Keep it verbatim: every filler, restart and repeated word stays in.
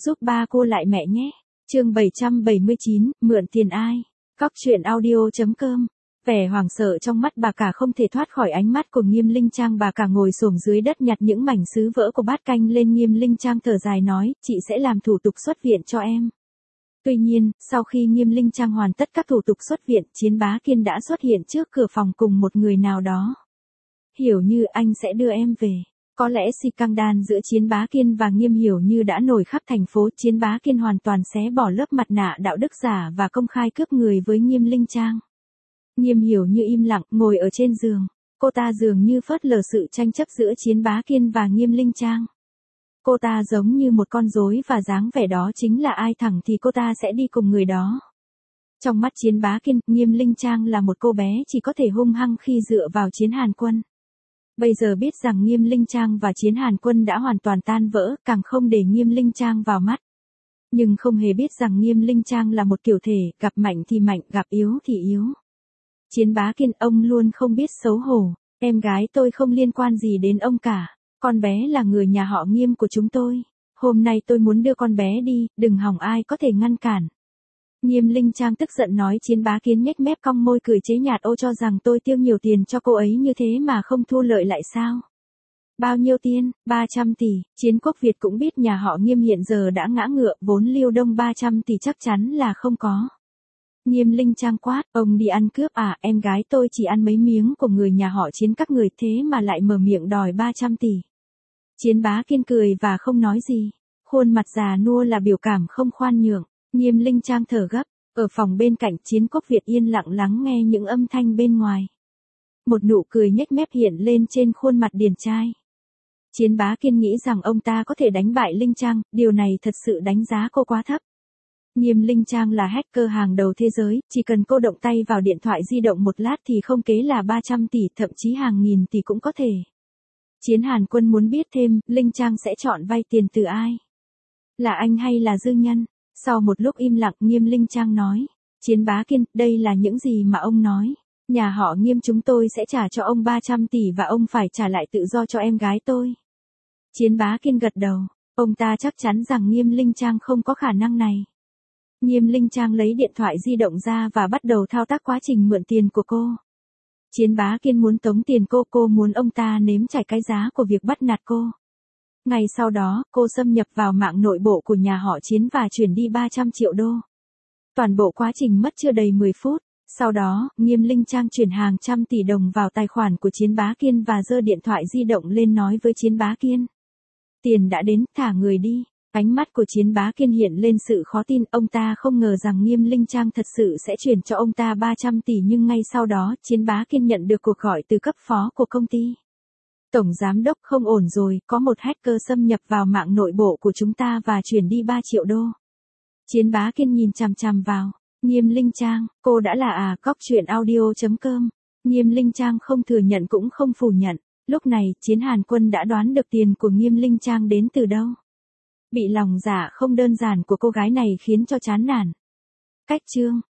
giúp ba cô lại mẹ nhé. Chương bảy trăm bảy mươi chín, mượn tiền ai? Cóc truyện audio.com. Vẻ hoảng sợ trong mắt bà cả không thể thoát khỏi ánh mắt của Nghiêm Linh Trang, bà cả ngồi xổm dưới đất nhặt những mảnh sứ vỡ của bát canh lên. Nghiêm Linh Trang thở dài nói, chị sẽ làm thủ tục xuất viện cho em. Tuy nhiên, sau khi Nghiêm Linh Trang hoàn tất các thủ tục xuất viện, Chiến Bá Kiên đã xuất hiện trước cửa phòng cùng một người nào đó. Hiểu Như, anh sẽ đưa em về. Có lẽ scandal giữa Chiến Bá Kiên và Nghiêm Hiểu Như đã nổi khắp thành phố. Chiến Bá Kiên hoàn toàn xé bỏ lớp mặt nạ đạo đức giả và công khai cướp người với Nghiêm Linh Trang. Nghiêm Hiểu Như im lặng, ngồi ở trên giường. Cô ta dường như phớt lờ sự tranh chấp giữa Chiến Bá Kiên và Nghiêm Linh Trang. Cô ta giống như một con rối và dáng vẻ đó chính là ai thẳng thì cô ta sẽ đi cùng người đó. Trong mắt Chiến Bá Kiên, Nghiêm Linh Trang là một cô bé chỉ có thể hung hăng khi dựa vào Chiến Hàn Quân. Bây giờ biết rằng Nghiêm Linh Trang và Chiến Hàn Quân đã hoàn toàn tan vỡ, càng không để Nghiêm Linh Trang vào mắt. Nhưng không hề biết rằng Nghiêm Linh Trang là một kiểu thể, gặp mạnh thì mạnh, gặp yếu thì yếu. Chiến Bá Kiên, ông luôn không biết xấu hổ. Em gái tôi không liên quan gì đến ông cả. Con bé là người nhà họ Nghiêm của chúng tôi. Hôm nay tôi muốn đưa con bé đi, đừng hòng ai có thể ngăn cản. Nghiêm Linh Trang tức giận nói. Chiến Bá Kiên nhếch mép cong môi cười chế nhạt, ô cho rằng tôi tiêu nhiều tiền cho cô ấy như thế mà không thu lợi lại sao? Bao nhiêu tiền? ba trăm tỷ. Chiến Quốc Việt cũng biết nhà họ Nghiêm hiện giờ đã ngã ngựa, vốn Liêu Đông ba trăm tỷ chắc chắn là không có. Nghiêm Linh Trang quát, ông đi ăn cướp à? Em gái tôi chỉ ăn mấy miếng của người nhà họ Chiến các người thế mà lại mở miệng đòi ba trăm tỷ. Chiến Bá Kiên cười và không nói gì. Khuôn mặt già nua là biểu cảm không khoan nhượng. Nghiêm Linh Trang thở gấp. Ở phòng bên cạnh, Chiến Quốc Việt yên lặng lắng nghe những âm thanh bên ngoài. Một nụ cười nhếch mép hiện lên trên khuôn mặt điển trai. Chiến Bá Kiên nghĩ rằng ông ta có thể đánh bại Linh Trang, điều này thật sự đánh giá cô quá thấp. Nghiêm Linh Trang là hacker hàng đầu thế giới, chỉ cần cô động tay vào điện thoại di động một lát thì không kế là ba trăm tỷ, thậm chí hàng nghìn tỷ cũng có thể. Chiến Hàn Quân muốn biết thêm, Linh Trang sẽ chọn vay tiền từ ai? Là anh hay là dư nhân? Sau một lúc im lặng, Nghiêm Linh Trang nói. Chiến Bá Kiên, đây là những gì mà ông nói. Nhà họ Nghiêm chúng tôi sẽ trả cho ông ba trăm tỷ và ông phải trả lại tự do cho em gái tôi. Chiến Bá Kiên gật đầu. Ông ta chắc chắn rằng Nghiêm Linh Trang không có khả năng này. Nghiêm Linh Trang lấy điện thoại di động ra và bắt đầu thao tác quá trình mượn tiền của cô. Chiến Bá Kiên muốn tống tiền cô, cô muốn ông ta nếm trải cái giá của việc bắt nạt cô. Ngày sau đó, cô xâm nhập vào mạng nội bộ của nhà họ Chiến và chuyển đi ba trăm triệu đô. Toàn bộ quá trình mất chưa đầy mười phút. Sau đó, Nghiêm Linh Trang chuyển hàng trăm tỷ đồng vào tài khoản của Chiến Bá Kiên và giơ điện thoại di động lên nói với Chiến Bá Kiên. Tiền đã đến, thả người đi. Ánh mắt của Chiến Bá Kiên hiện lên sự khó tin, ông ta không ngờ rằng Nghiêm Linh Trang thật sự sẽ chuyển cho ông ta ba trăm tỷ, nhưng ngay sau đó, Chiến Bá Kiên nhận được cuộc gọi từ cấp phó của công ty. Tổng giám đốc, không ổn rồi, có một hacker xâm nhập vào mạng nội bộ của chúng ta và chuyển đi ba triệu đô. Chiến Bá Kiên nhìn chằm chằm vào. Nghiêm Linh Trang, cô đã là à? Cóc truyện audio.com. Nghiêm Linh Trang không thừa nhận cũng không phủ nhận. Lúc này, Chiến Hàn Quân đã đoán được tiền của Nghiêm Linh Trang đến từ đâu. Bị lòng dạ không đơn giản của cô gái này khiến cho chán nản. Cách chương